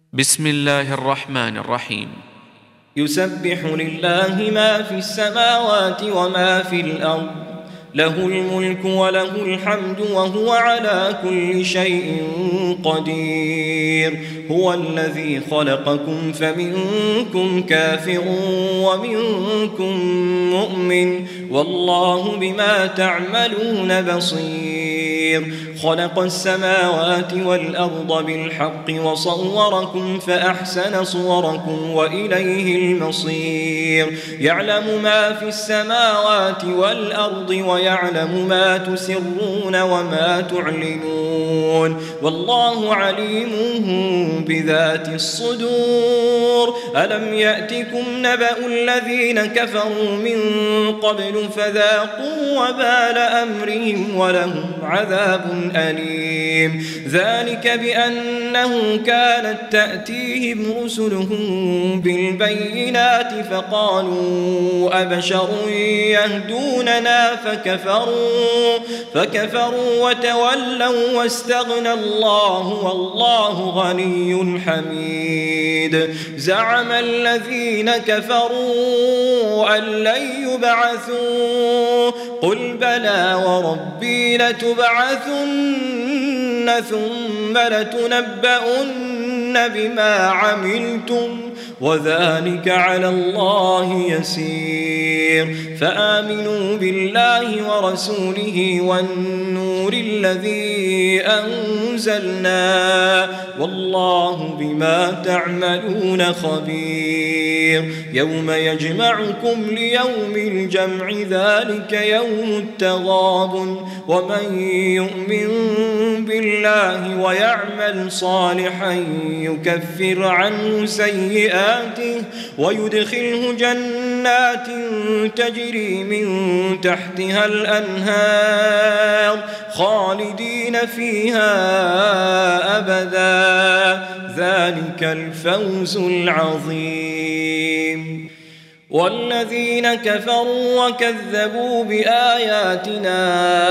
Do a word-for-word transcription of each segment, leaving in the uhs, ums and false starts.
بسم الله الرحمن الرحيم. يسبح لله ما في السماوات وما في الأرض، له الملك وله الحمد وهو على كل شيء قدير. هو الذي خلقكم فمنكم كافر ومنكم مؤمن، والله بما تعملون بصير. خلق السماوات والأرض بالحق وصوركم فأحسن صوركم وإليه المصير. يعلم ما في السماوات والأرض ويعلم ما تسرون وما تعلنون، والله عليم بذات الصدور. ألم يأتكم نبأ الذين كفروا من قبل فذاقوا وبال أمرهم ولهم عذاب أليم. ذلك بأنه كانت تأتيهم رسلهم بالبينات فقالوا أبشر يهدوننا فكفروا فكفروا وتولوا واستغنى الله والله غني حميد. زعم الذين كفروا أن لن يبعثوا قل بلى وربي لتبعثن ثم لتنبؤن بما عملتم وذلك على الله يسير. فآمنوا بالله ورسوله والنور الذي أنزلنا والله بما تعملون خبير. يوم يجمعكم ليوم الجمع ذلك يوم التغابن، ومن يؤمن بالله ويعمل صالحا يكفر عنه سيئاته ويدخله جنات تجري من تحتها الأنهار خالدين فيها أبدا، ذلك الفوز العظيم. والذين كفروا وكذبوا بآياتنا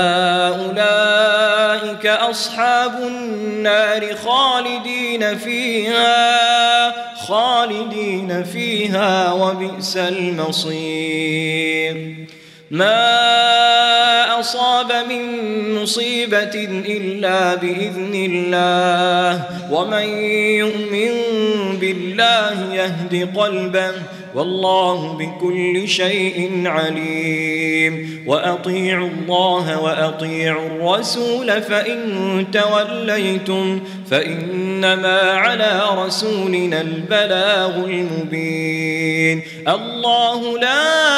أولئك أصحاب النار خالدين فيها خالدين فيها وبئس المصير. ما أصاب من مصيبة إلا بإذن الله، ومن يؤمن بالله يهد قلبه والله بكل شيء عليم. وأطيعوا الله وأطيعوا الرسول فإن توليتم فإنما على رسولنا البلاغ المبين. الله لا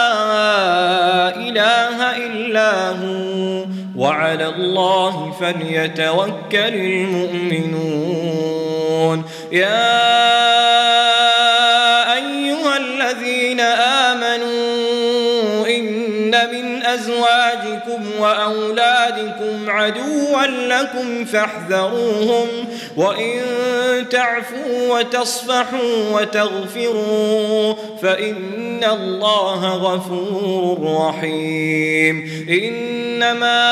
إله إلا هو وعلى الله فليتوكل المؤمنون. يا الذين آمنوا إن من أزواجكم وأولادكم عدوا لكم فاحذروهم، وإن تعفوا وتصفحوا وتغفروا فإن الله غفور رحيم. إنما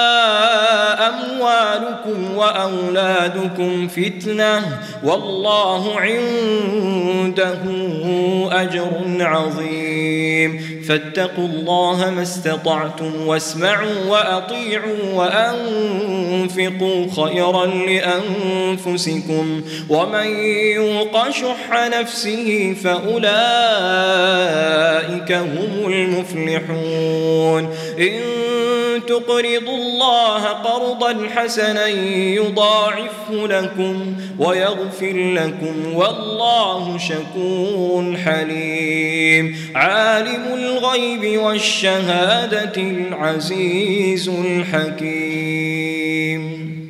أموالكم وأولادكم فتنة والله عنده أجر عظيم. فاتقوا الله ما استطعتم واسمعوا وأطيعوا وأنفقوا خيرا لأنفسكم، ومن يوق شح نفسه فأولئك هم المفلحون. إن تقرضوا الله قرضا حسنا يضاعفه لكم ويغفر لكم والله شكور حليم. عالم الغيب والشهادة العزيز الحكيم.